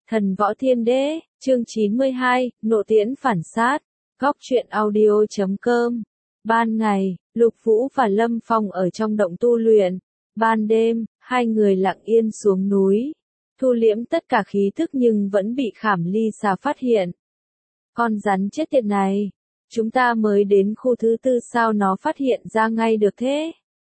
Thần Võ Thiên Đế, chương 92, Nộ Tiễn Phản Sát, Góc truyện audio.com. Ban ngày, Lục Vũ và Lâm Phong ở trong động tu luyện. Ban đêm, hai người lặng yên xuống núi, thu liễm tất cả khí thức nhưng vẫn bị Khảm Ly Xà phát hiện. Con rắn chết tiệt này, chúng ta mới đến khu thứ tư sao nó phát hiện ra ngay được thế?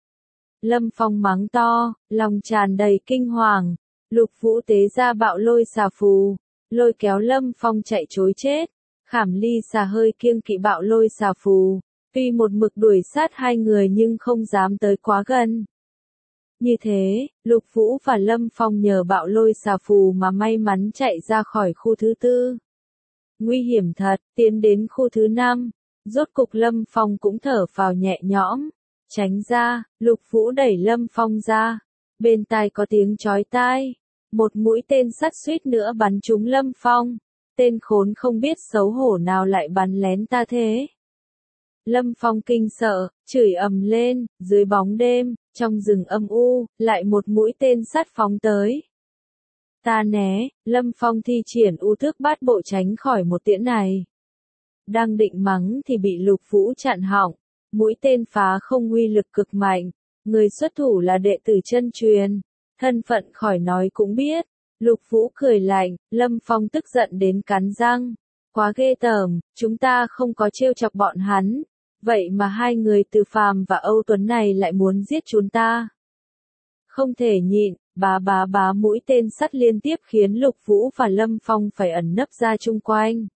Lâm Phong mắng to, lòng tràn đầy kinh hoàng. Lục Vũ tế ra bạo lôi xà phù, lôi kéo Lâm Phong chạy trối chết. Khảm Ly Xà hơi kiêng kỵ bạo lôi xà phù, tuy một mực đuổi sát hai người nhưng không dám tới quá gần. Như thế, Lục Vũ và Lâm Phong nhờ bạo lôi xà phù mà may mắn chạy ra khỏi khu thứ tư. Nguy hiểm thật, tiến đến khu thứ năm, rốt cục Lâm Phong cũng thở phào nhẹ nhõm. Tránh ra, Lục Vũ đẩy Lâm Phong ra. Bên tai có tiếng chói tai. Một mũi tên sắt suýt nữa bắn trúng Lâm Phong. Tên khốn không biết xấu hổ nào lại bắn lén ta thế. Lâm Phong kinh sợ, chửi ầm lên, dưới bóng đêm, trong rừng âm u, lại một mũi tên sắt phóng tới. Ta né, Lâm Phong thi triển u thức bát bộ tránh khỏi một tiễn này. Đang định mắng thì bị Lục Vũ chặn họng. Mũi tên phá không uy lực cực mạnh, người xuất thủ là đệ tử chân truyền, thân phận khỏi nói cũng biết. Lục Vũ cười lạnh, Lâm Phong tức giận đến cắn răng, quá ghê tởm, chúng ta không có trêu chọc bọn hắn, vậy mà hai người Từ Phàm và Âu Tuấn này lại muốn giết chúng ta. Không thể nhịn, bá mũi tên sắt liên tiếp khiến Lục Vũ và Lâm Phong phải ẩn nấp ra chung quanh.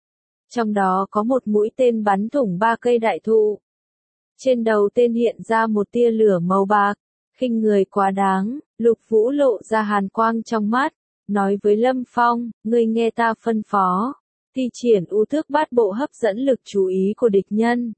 Trong đó có một mũi tên bắn thủng 3 cây đại thụ. Trên đầu tên hiện ra một tia lửa màu bạc, khinh người quá đáng. Lục Vũ lộ ra hàn quang trong mắt, nói với Lâm Phong, ngươi nghe ta phân phó, thi triển u thức bát bộ hấp dẫn lực chú ý của địch nhân.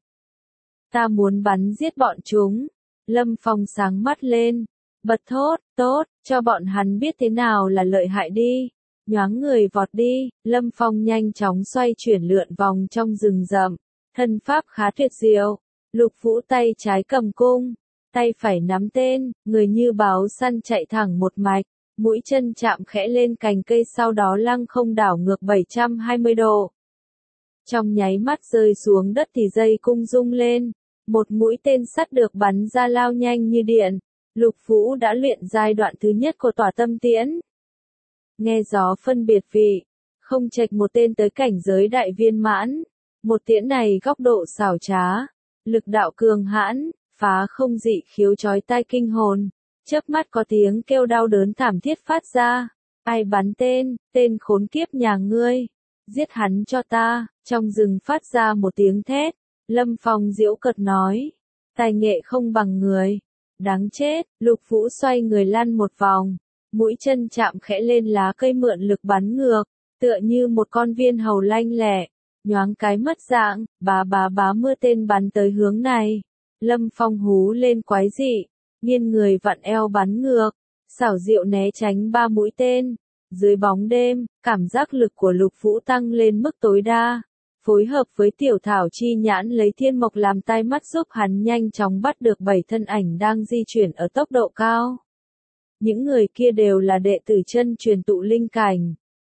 Ta muốn bắn giết bọn chúng. Lâm Phong sáng mắt lên, bật thốt, tốt, cho bọn hắn biết thế nào là lợi hại đi. Nhoáng người vọt đi, Lâm Phong nhanh chóng xoay chuyển lượn vòng trong rừng rậm, thân pháp khá tuyệt diệu. Lục Vũ tay trái cầm cung, tay phải nắm tên, người như báo săn chạy thẳng một mạch, mũi chân chạm khẽ lên cành cây sau đó lăng không đảo ngược 720 độ. Trong nháy mắt rơi xuống đất thì dây cung rung lên, một mũi tên sắt được bắn ra lao nhanh như điện. Lục Vũ đã luyện giai đoạn thứ nhất của tỏa tâm tiễn. Nghe gió phân biệt vị, không chệch một tên tới cảnh giới đại viên mãn. Một tiễn này góc độ xảo trá, lực đạo cường hãn, phá không dị khiếu chói tai kinh hồn, chớp mắt có tiếng kêu đau đớn thảm thiết phát ra. Ai bắn tên, tên khốn kiếp nhà ngươi, giết hắn cho ta. Trong rừng phát ra một tiếng thét, Lâm Phong giễu cợt nói, tài nghệ không bằng người, đáng chết. Lục Vũ xoay người lăn một vòng, mũi chân chạm khẽ lên lá cây mượn lực bắn ngược, tựa như một con viên hầu lanh lẹ. Nhoáng cái mất dạng, bá mưa tên bắn tới hướng này. Lâm Phong hú lên quái dị, nghiêng người vặn eo bắn ngược, xảo diệu né tránh 3 mũi tên. Dưới bóng đêm, cảm giác lực của Lục Vũ tăng lên mức tối đa, phối hợp với tiểu thảo chi nhãn lấy thiên mộc làm tai mắt giúp hắn nhanh chóng bắt được 7 thân ảnh đang di chuyển ở tốc độ cao. Những người kia đều là đệ tử chân truyền tụ linh cảnh,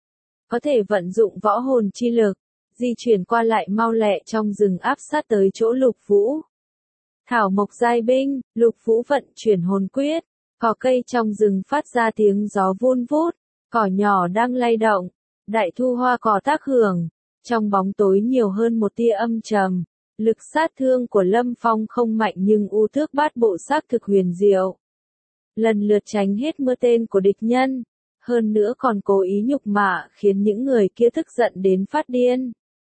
có thể vận dụng võ hồn chi lực, di chuyển qua lại mau lẹ trong rừng áp sát tới chỗ Lục Vũ. Thảo mộc giai binh, Lục Vũ vận chuyển hồn quyết, cỏ cây trong rừng phát ra tiếng gió vun vút, cỏ nhỏ đang lay động, đại thu hoa cỏ tác hưởng, trong bóng tối nhiều hơn một tia âm trầm. Lực sát thương của Lâm Phong không mạnh nhưng u thước bát bộ xác thực huyền diệu, lần lượt tránh hết mưa tên của địch nhân, hơn nữa còn cố ý nhục mạ khiến những người kia tức giận đến phát điên.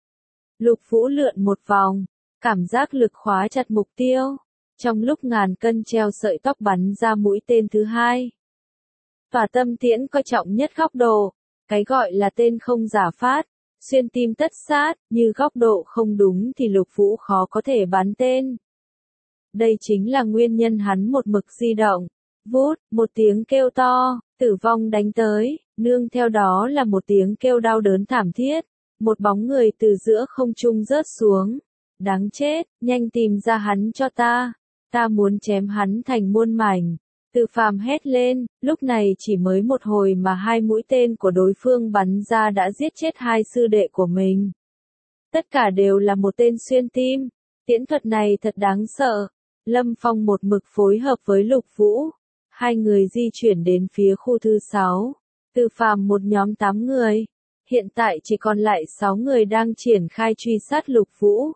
Lục Vũ lượn một vòng, cảm giác lực khóa chặt mục tiêu, trong lúc ngàn cân treo sợi tóc bắn ra mũi tên thứ hai. Tỏa tâm tiễn coi trọng nhất góc độ, cái gọi là tên không giả phát, xuyên tim tất sát, như góc độ không đúng thì Lục Vũ khó có thể bắn tên. Đây chính là nguyên nhân hắn một mực di động. Vút, một tiếng kêu to, tử vong đánh tới, nương theo đó là một tiếng kêu đau đớn thảm thiết. Một bóng người từ giữa không trung rớt xuống. Đáng chết, nhanh tìm ra hắn cho ta. Ta muốn chém hắn thành muôn mảnh. Từ Phàm hét lên, lúc này chỉ mới một hồi mà 2 mũi tên của đối phương bắn ra đã giết chết 2 sư đệ của mình. Tất cả đều là một tên xuyên tim. Tiễn thuật này thật đáng sợ. Lâm Phong một mực phối hợp với Lục Vũ. 2 người di chuyển đến phía khu thứ 6. Từ Phàm một nhóm 8 người. Hiện tại chỉ còn lại 6 người đang triển khai truy sát Lục Vũ.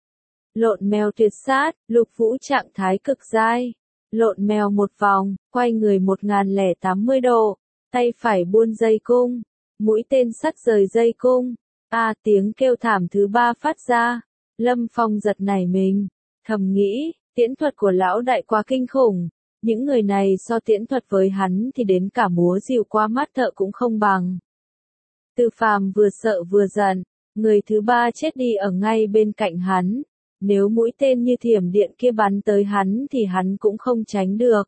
Lộn mèo tuyệt sát, Lục Vũ trạng thái cực dai. Lộn mèo một vòng, quay người 1080 độ. Tay phải buôn dây cung. Mũi tên sắt rời dây cung. Tiếng kêu thảm thứ 3 phát ra. Lâm Phong giật nảy mình. Thầm nghĩ, tiễn thuật của lão đại quá kinh khủng. Những người này so tiễn thuật với hắn thì đến cả múa rìu qua mắt thợ cũng không bằng. Từ Phàm vừa sợ vừa giận. Người thứ 3 chết đi ở ngay bên cạnh hắn. Nếu mũi tên như thiểm điện kia bắn tới hắn thì hắn cũng không tránh được.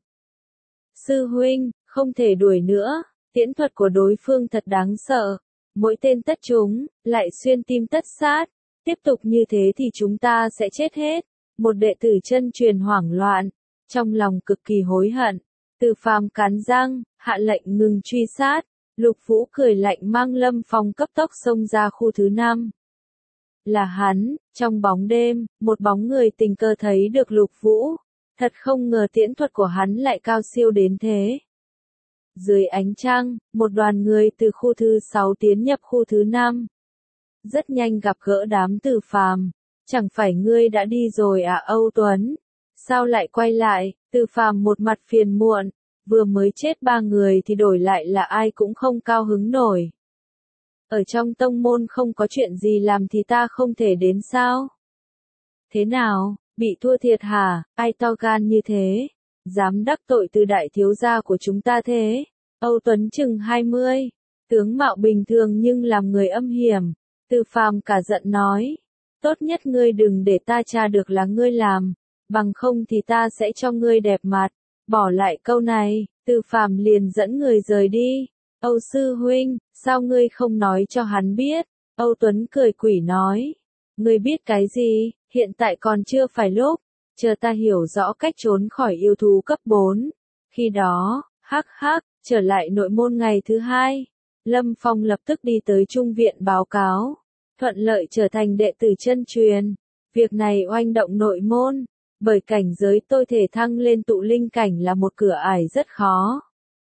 Sư huynh, không thể đuổi nữa. Tiễn thuật của đối phương thật đáng sợ. Mỗi tên tất trúng, lại xuyên tim tất sát. Tiếp tục như thế thì chúng ta sẽ chết hết. Một đệ tử chân truyền hoảng loạn. Trong lòng cực kỳ hối hận. Từ Phàm cắn răng, hạ lệnh ngừng truy sát. Lục Vũ cười lạnh mang Lâm Phong cấp tốc xông ra khu thứ 5. Là hắn, trong bóng đêm, một bóng người tình cờ thấy được Lục Vũ. Thật không ngờ tiễn thuật của hắn lại cao siêu đến thế. Dưới ánh trăng, một đoàn người từ khu thứ 6 tiến nhập khu thứ 5. Rất nhanh gặp gỡ đám Từ Phàm. Chẳng phải ngươi đã đi rồi à Âu Tuấn? Sao lại quay lại? Từ Phàm một mặt phiền muộn. Vừa mới chết 3 người thì đổi lại là ai cũng không cao hứng nổi. Ở trong tông môn không có chuyện gì làm thì ta không thể đến sao? Thế nào, bị thua thiệt hả? Ai to gan như thế? Dám đắc tội từ đại thiếu gia của chúng ta thế? Âu Tuấn chừng 20. Tướng mạo bình thường nhưng làm người âm hiểm. Từ Phàm cả giận nói. Tốt nhất ngươi đừng để ta tra được là ngươi làm. Bằng không thì ta sẽ cho ngươi đẹp mặt. Bỏ lại câu này, Từ Phàm liền dẫn người rời đi. Âu sư huynh, sao ngươi không nói cho hắn biết? Âu Tuấn cười quỷ nói. Ngươi biết cái gì, hiện tại còn chưa phải lúc. Chờ ta hiểu rõ cách trốn khỏi yêu thú cấp 4. Khi đó, trở lại nội môn ngày thứ 2. Lâm Phong lập tức đi tới trung viện báo cáo. Thuận lợi trở thành đệ tử chân truyền. Việc này oanh động nội môn. Bởi cảnh giới tôi thể thăng lên tụ linh cảnh là một cửa ải rất khó.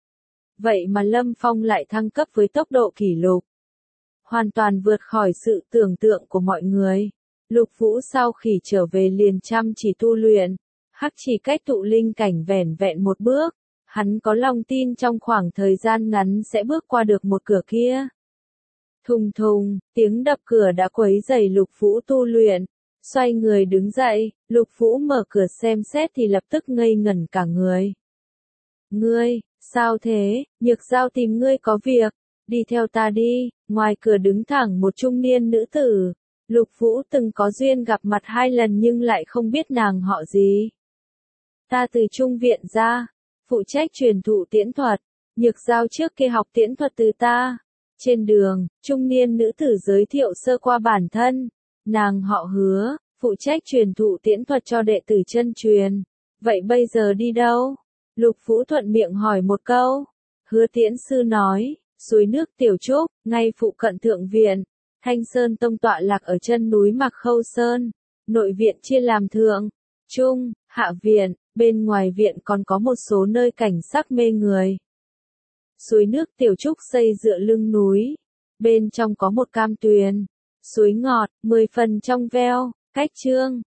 Vậy mà Lâm Phong lại thăng cấp với tốc độ kỷ lục. Hoàn toàn vượt khỏi sự tưởng tượng của mọi người. Lục Vũ sau khi trở về liền chăm chỉ tu luyện. Chỉ cách tụ linh cảnh vẻn vẹn một bước. Hắn có lòng tin trong khoảng thời gian ngắn sẽ bước qua được một cửa kia. Thùng thùng, tiếng đập cửa đã quấy rầy Lục Vũ tu luyện. Xoay người đứng dậy, Lục Vũ mở cửa xem xét thì lập tức ngây ngẩn cả người. Ngươi, sao thế? Nhược Giao tìm ngươi có việc. Đi theo ta đi. Ngoài cửa đứng thẳng một trung niên nữ tử. Lục Vũ từng có duyên gặp mặt 2 lần nhưng lại không biết nàng họ gì. Ta từ trung viện ra. Phụ trách truyền thụ tiễn thuật. Nhược Giao trước kia học tiễn thuật từ ta. Trên đường, trung niên nữ tử giới thiệu sơ qua bản thân. Nàng họ Hứa, phụ trách truyền thụ tiễn thuật cho đệ tử chân truyền. Vậy bây giờ đi đâu? Lục Vũ thuận miệng hỏi một câu. Hứa tiễn sư nói, suối nước Tiểu Trúc, ngay phụ cận thượng viện. Thanh Sơn Tông tọa lạc ở chân núi Mạc Khâu Sơn. Nội viện chia làm thượng, trung, hạ viện, bên ngoài viện còn có một số nơi cảnh sắc mê người. Suối nước Tiểu Trúc xây dựa lưng núi. Bên trong có một cam tuyền. Suối ngọt, 10 phần trong veo, cách trương,